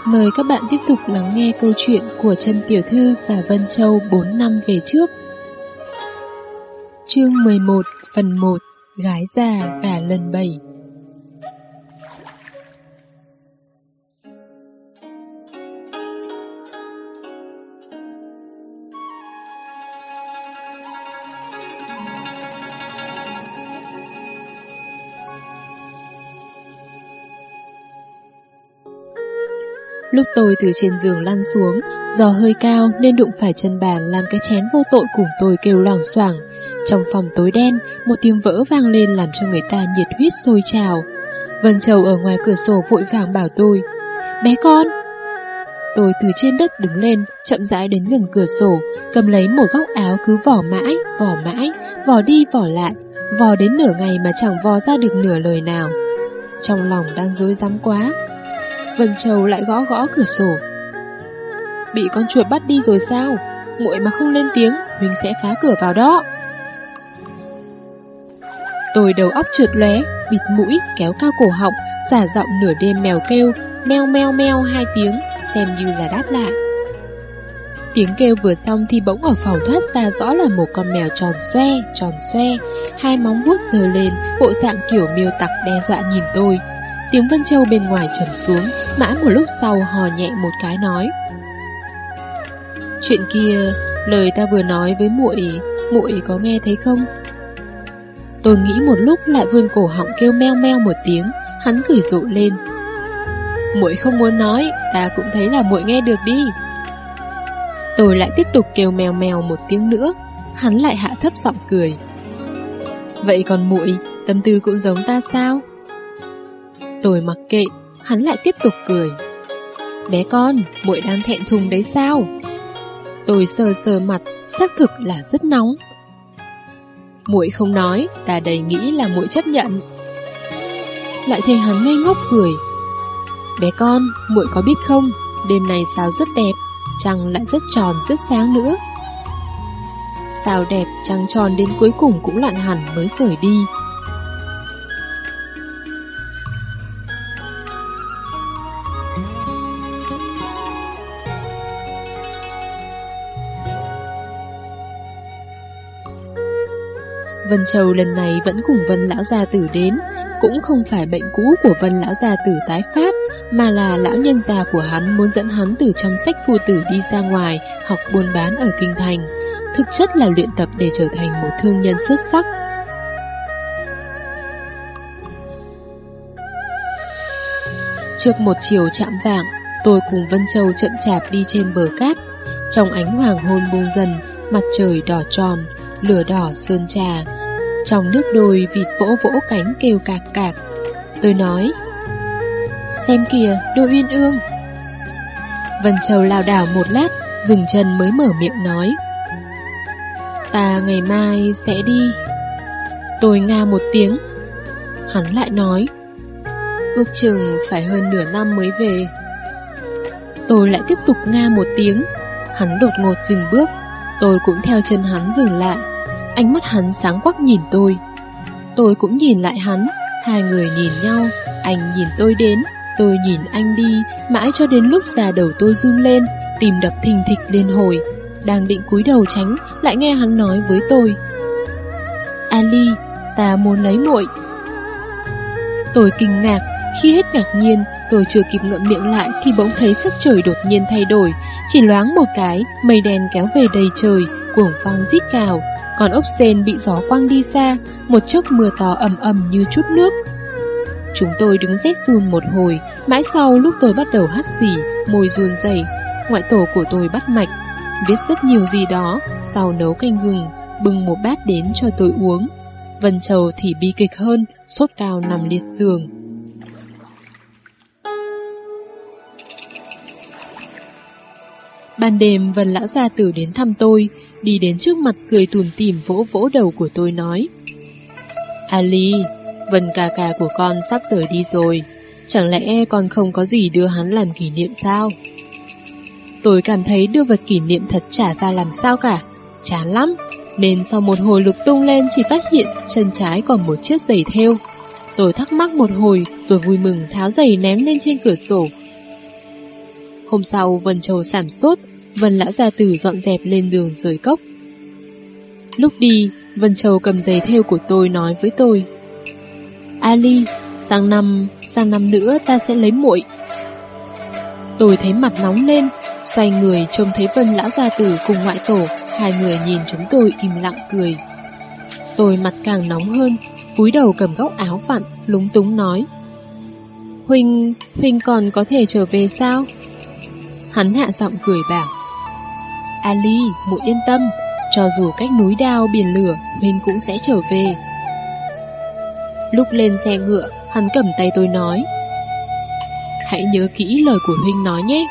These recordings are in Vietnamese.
Mời các bạn tiếp tục lắng nghe câu chuyện của Trân Tiểu Thư và Vân Châu 4 năm về trước. Chương 11 phần 1. Gái già gả lần 7. Lúc tôi từ trên giường lăn xuống, gió hơi cao nên đụng phải chân bàn làm cái chén vô tội cùng tôi kêu loảng xoảng. Trong phòng tối đen, một tiếng vỡ vang lên làm cho người ta nhiệt huyết sôi trào. Vân Châu ở ngoài cửa sổ vội vàng bảo tôi: "Bé con!" Tôi từ trên đất đứng lên, chậm rãi đến gần cửa sổ, cầm lấy một góc áo cứ vò mãi, vò đi vò lại, vò đến nửa ngày mà chẳng vò ra được nửa lời nào. Trong lòng đang rối rắm quá. Vân Châu lại gõ gõ cửa sổ. "Bị con chuột bắt đi rồi sao? Muội mà không lên tiếng, Huynh sẽ phá cửa vào đó." Tôi đầu óc trượt lóe, bịt mũi, kéo cao cổ họng, giả giọng nửa đêm mèo kêu, meo meo meo 2 tiếng, xem như là đáp lại. Tiếng kêu vừa xong thì bỗng ở phòng thoát ra rõ là một con mèo tròn xoe, 2 móng vuốt giơ lên, bộ dạng kiểu miêu tặc đe dọa nhìn tôi. Tiếng Vân Châu bên ngoài trầm xuống, mãi một lúc sau hò nhẹ một cái nói: "Chuyện kia, lời ta vừa nói với muội có nghe thấy không?" Tôi nghĩ một lúc lại vươn cổ họng kêu meo meo một tiếng, hắn cười rộ lên: "Muội không muốn nói, ta cũng thấy là muội nghe được đi." Tôi lại tiếp tục kêu meo meo một tiếng nữa, hắn lại hạ thấp giọng cười: "Vậy còn muội, tâm tư cũng giống ta sao?" Tôi mặc kệ, hắn lại tiếp tục cười: "Bé con, muội đang thẹn thùng đấy sao?" Tôi sờ sờ mặt, xác thực là rất nóng. "Muội không nói, ta đầy nghĩ là muội chấp nhận." Lại thấy hắn ngây ngốc cười: "Bé con, muội có biết không, đêm này sao rất đẹp, trăng lại rất tròn rất sáng nữa." Sao đẹp trăng tròn đến cuối cùng cũng lặn hẳn mới rời đi. Vân Châu lần này vẫn cùng Vân lão gia tử đến, cũng không phải bệnh cũ của Vân lão gia tử tái phát, mà là lão nhân già của hắn muốn dẫn hắn từ trong sách phu tử đi ra ngoài học buôn bán ở kinh thành, thực chất là luyện tập để trở thành một thương nhân xuất sắc. Trước một chiều chạm vạng, tôi cùng Vân Châu chậm chạp đi trên bờ cát. Trong ánh hoàng hôn buông dần, mặt trời đỏ tròn, lửa đỏ sơn trà. Trong nước đồi vịt vỗ vỗ cánh kêu cạc cạc. Tôi nói: "Xem kìa, đôi uyên ương." Vân Châu lảo đảo một lát, dừng chân mới mở miệng nói: "Ta ngày mai sẽ đi." Tôi nga một tiếng. Hắn lại nói: "Ước chừng phải hơn nửa năm mới về." Tôi lại tiếp tục nga một tiếng. Hắn đột ngột dừng bước. Tôi cũng theo chân hắn dừng lại. Ánh mắt hắn sáng quắc nhìn tôi cũng nhìn lại hắn. Hai người nhìn nhau, anh nhìn tôi đến, tôi nhìn anh đi, mãi cho đến lúc da đầu tôi run lên, tim đập thình thịch liên hồi. Đang định cúi đầu tránh, lại nghe hắn nói với tôi: "Ali, ta muốn lấy muội." Tôi kinh ngạc. Khi hết ngạc nhiên, tôi chưa kịp ngậm miệng lại thì bỗng thấy sắc trời đột nhiên thay đổi. Chỉ loáng một cái, mây đen kéo về đầy trời, cuồng phong rít gào. Con ốc sên bị gió quăng đi xa, một chốc mưa to ầm ầm như chút nước. Chúng tôi đứng rét run một hồi, mãi sau lúc tôi bắt đầu hắt xì, môi run rẩy, ngoại tổ của tôi bắt mạch, viết rất nhiều gì đó, sau nấu canh gừng, bưng một bát đến cho tôi uống. Vân Châu thì bi kịch hơn, sốt cao nằm liệt giường. Ban đêm Vân lão gia tử đến thăm tôi, đi đến trước mặt cười tủm tỉm vỗ vỗ đầu của tôi nói: "Ali, Vân ca ca của con sắp rời đi rồi, chẳng lẽ con không có gì đưa hắn làm kỷ niệm sao?" Tôi cảm thấy đưa vật kỷ niệm thật chả ra làm sao cả, chán lắm, nên sau một hồi lục tung lên chỉ phát hiện chân trái còn một chiếc giày thêu. Tôi thắc mắc một hồi rồi vui mừng tháo giày ném lên trên cửa sổ. Hôm sau Vân Châu sảm sốt, Vân lão gia tử dọn dẹp lên đường rời cốc. Lúc đi, Vân Châu cầm giấy thêu của tôi nói với tôi: Ali, sang năm nữa ta sẽ lấy muội. Tôi thấy mặt nóng lên, xoay người trông thấy Vân lão gia tử cùng ngoại tổ, hai người nhìn chúng tôi im lặng cười. Tôi mặt càng nóng hơn, cúi đầu cầm góc áo vặn, lúng túng nói: Huynh còn có thể trở về sao? Hắn hạ giọng cười bảo: Ali, muội yên tâm, cho dù cách núi đao biển lửa, Huynh cũng sẽ trở về. Lúc lên xe ngựa, hắn cầm tay tôi nói: Hãy nhớ kỹ lời của Huynh nói nhé.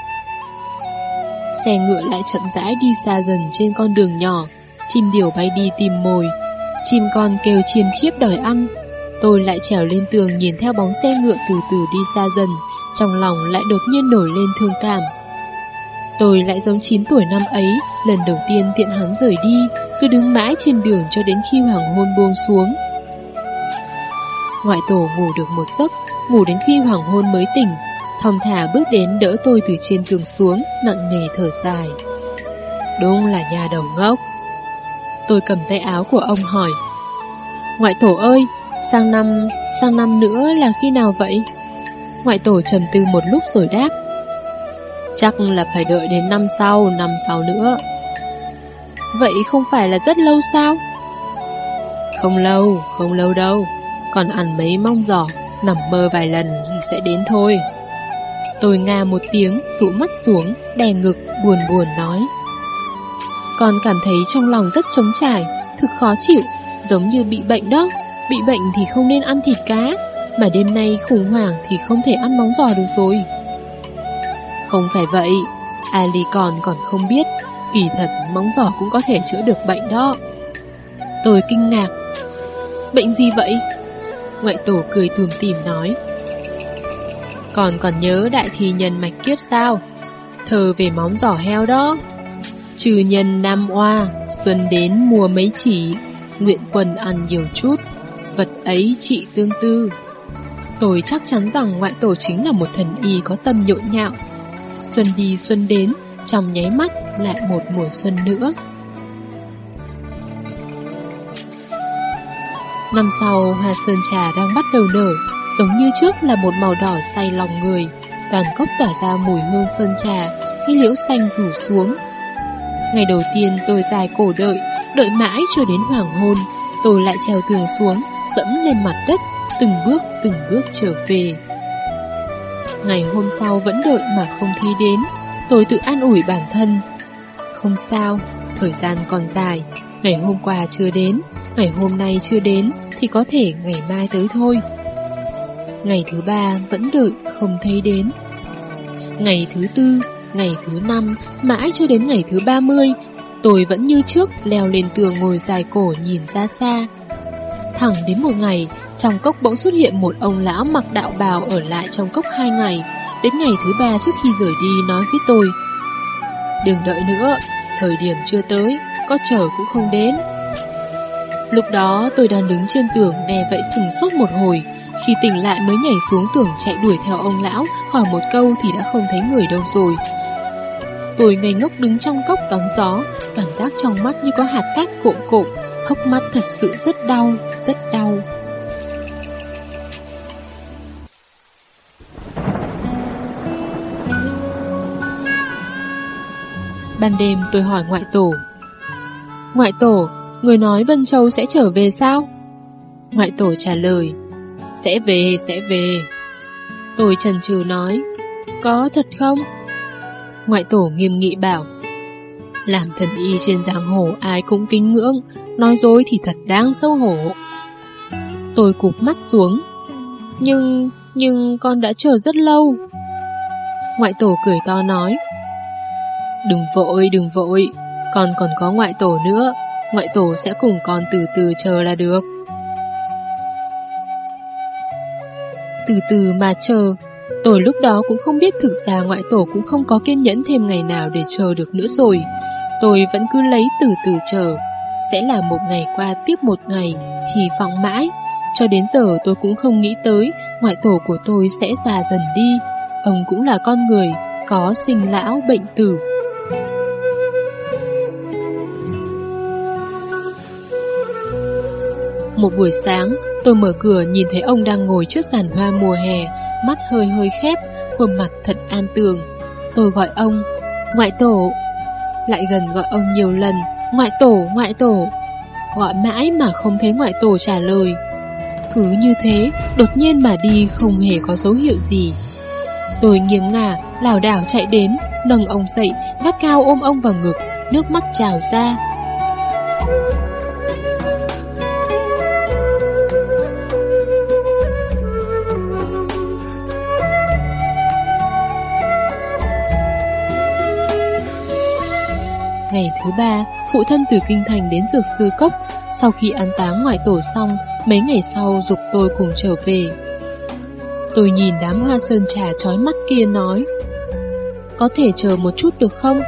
Xe ngựa lại chậm rãi đi xa dần trên con đường nhỏ. Chim điểu bay đi tìm mồi, chim con kêu chiêm chiếp đòi ăn. Tôi lại trèo lên tường nhìn theo bóng xe ngựa từ từ đi xa dần, trong lòng lại đột nhiên nổi lên thương cảm. Tôi lại giống 9 tuổi năm ấy, lần đầu tiên tiện hắn rời đi, cứ đứng mãi trên đường cho đến khi hoàng hôn buông xuống. Ngoại tổ ngủ được một giấc, ngủ đến khi hoàng hôn mới tỉnh, thong thả bước đến đỡ tôi từ trên tường xuống, nặng nề thở dài. Đúng là nhà đầu ngốc. Tôi cầm tay áo của ông hỏi: Ngoại tổ ơi, sang năm nữa là khi nào vậy? Ngoại tổ trầm tư một lúc rồi đáp: Chắc là phải đợi đến năm sau nữa. Vậy không phải là rất lâu sao? Không lâu đâu, còn ăn mấy mong giỏ, nằm mơ vài lần thì sẽ đến thôi. Tôi nga một tiếng, dụ mắt xuống, đè ngực, buồn nói: Con cảm thấy trong lòng rất trống trải, thực khó chịu, giống như bị bệnh đó. Bị bệnh thì không nên ăn thịt cá, mà đêm nay khủng hoảng thì không thể ăn móng giò được rồi. Không phải vậy, Ali còn không biết, kỳ thật móng giò cũng có thể chữa được bệnh đó. Tôi kinh ngạc: Bệnh gì vậy? Ngoại tổ cười tủm tỉm nói: Còn nhớ đại thi nhân mạch kiếp sao? Thơ về móng giò heo đó. Trừ nhân năm oa, xuân đến mùa mấy chỉ, nguyện quân ăn nhiều chút, vật ấy trị tương tư. Tôi chắc chắn rằng ngoại tổ chính là một thần y có tâm nhộn nhạo. Xuân đi xuân đến, trong nháy mắt lại một mùa xuân nữa. Năm sau, hoa sơn trà đang bắt đầu nở, giống như trước là một màu đỏ say lòng người. Toàn cốc tỏa ra mùi hương sơn trà, khi liễu xanh rủ xuống. Ngày đầu tiên tôi dài cổ đợi mãi cho đến hoàng hôn, tôi lại trèo tường xuống, dẫm lên mặt đất, từng bước trở về. Ngày hôm sau vẫn đợi mà không thấy đến, tôi tự an ủi bản thân: Không sao, thời gian còn dài, ngày hôm qua chưa đến, ngày hôm nay chưa đến, thì có thể ngày mai tới thôi. Ngày thứ 3 vẫn đợi không thấy đến. Ngày thứ 4, ngày thứ 5, mãi cho đến ngày thứ 30, tôi vẫn như trước leo lên tường ngồi dài cổ nhìn ra xa. Thẳng đến một ngày, trong cốc bỗng xuất hiện một ông lão mặc đạo bào ở lại trong cốc 2 ngày. Đến ngày thứ 3 trước khi rời đi nói với tôi: Đừng đợi nữa, thời điểm chưa tới, có chờ cũng không đến. Lúc đó tôi đang đứng trên tường nghe vậy sửng sốt một hồi, khi tỉnh lại mới nhảy xuống tường chạy đuổi theo ông lão, hỏi một câu thì đã không thấy người đâu rồi. Tôi ngây ngốc đứng trong cốc đón gió, cảm giác trong mắt như có hạt cát cộm, hốc mắt thật sự rất đau. Ban đêm tôi hỏi ngoại tổ: Ngoại tổ, người nói Vân Châu sẽ trở về sao? Ngoại tổ trả lời: Sẽ về. Tôi chần chừ nói: Có thật không? Ngoại tổ nghiêm nghị bảo: Làm thần y trên giang hồ ai cũng kính ngưỡng, nói dối thì thật đáng xấu hổ. Tôi cụp mắt xuống: Nhưng con đã chờ rất lâu. Ngoại tổ cười to nói: Đừng vội, con còn có ngoại tổ nữa, ngoại tổ sẽ cùng con từ từ chờ là được. Từ từ mà chờ. Tôi lúc đó cũng không biết thực ra ngoại tổ cũng không có kiên nhẫn thêm ngày nào để chờ được nữa rồi. Tôi vẫn cứ lấy từ từ chờ. Sẽ là một ngày qua tiếp một ngày, hy vọng mãi. Cho đến giờ tôi cũng không nghĩ tới ngoại tổ của tôi sẽ già dần đi. Ông cũng là con người, có sinh lão bệnh tử. Một buổi sáng, tôi mở cửa nhìn thấy ông đang ngồi trước giàn hoa mùa hè, mắt hơi hơi khép, khuôn mặt thật an tường. Tôi gọi ông, ngoại tổ. Lại gần gọi ông nhiều lần, ngoại tổ, ngoại tổ. Gọi mãi mà không thấy ngoại tổ trả lời. Cứ như thế, đột nhiên mà đi không hề có dấu hiệu gì. Tôi nghiêng ngả, lảo đảo chạy đến, nâng ông dậy, gắt cao ôm ông vào ngực, nước mắt trào ra. Ngày thứ 3, phụ thân từ kinh thành đến Dược Sư Cốc. Sau khi an táng ngoại tổ xong, mấy ngày sau giục tôi cùng trở về. Tôi nhìn đám hoa sơn trà chói mắt kia nói, có thể chờ một chút được không?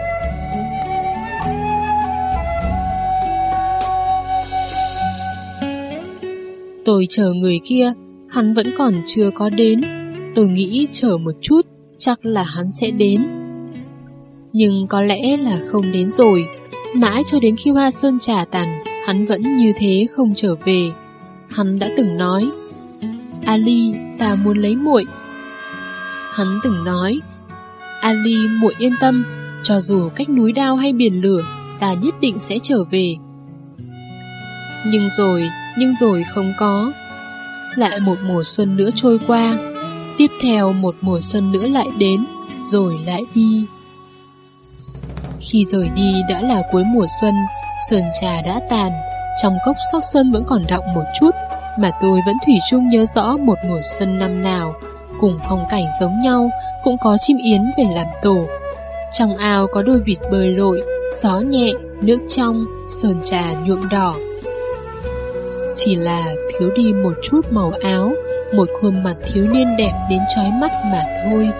Tôi chờ người kia, hắn vẫn còn chưa có đến. Tôi nghĩ chờ một chút, chắc là hắn sẽ đến. Nhưng có lẽ là không đến rồi. Mãi cho đến khi hoa sơn trà tàn, hắn vẫn như thế không trở về. Hắn đã từng nói, Ali, ta muốn lấy muội. Hắn từng nói, Ali, muội yên tâm, cho dù cách núi đao hay biển lửa, ta nhất định sẽ trở về. Nhưng rồi không có. Lại một mùa xuân nữa trôi qua, tiếp theo một mùa xuân nữa lại đến, rồi lại đi. Khi rời đi đã là cuối mùa xuân, sơn trà đã tàn, trong cốc sắc xuân vẫn còn đọng một chút, mà tôi vẫn thủy chung nhớ rõ một mùa xuân năm nào, cùng phong cảnh giống nhau, cũng có chim yến về làm tổ. Trong ao có đôi vịt bơi lội, gió nhẹ, nước trong, sơn trà nhuộm đỏ. Chỉ là thiếu đi một chút màu áo, một khuôn mặt thiếu niên đẹp đến chói mắt mà thôi.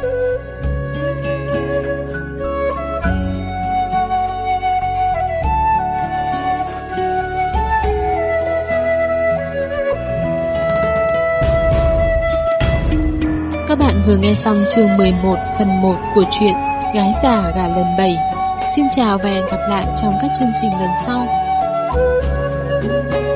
Các bạn vừa nghe xong chương 11 phần 1 của truyện Gái già gả lần 7. Xin chào và hẹn gặp lại trong các chương trình lần sau.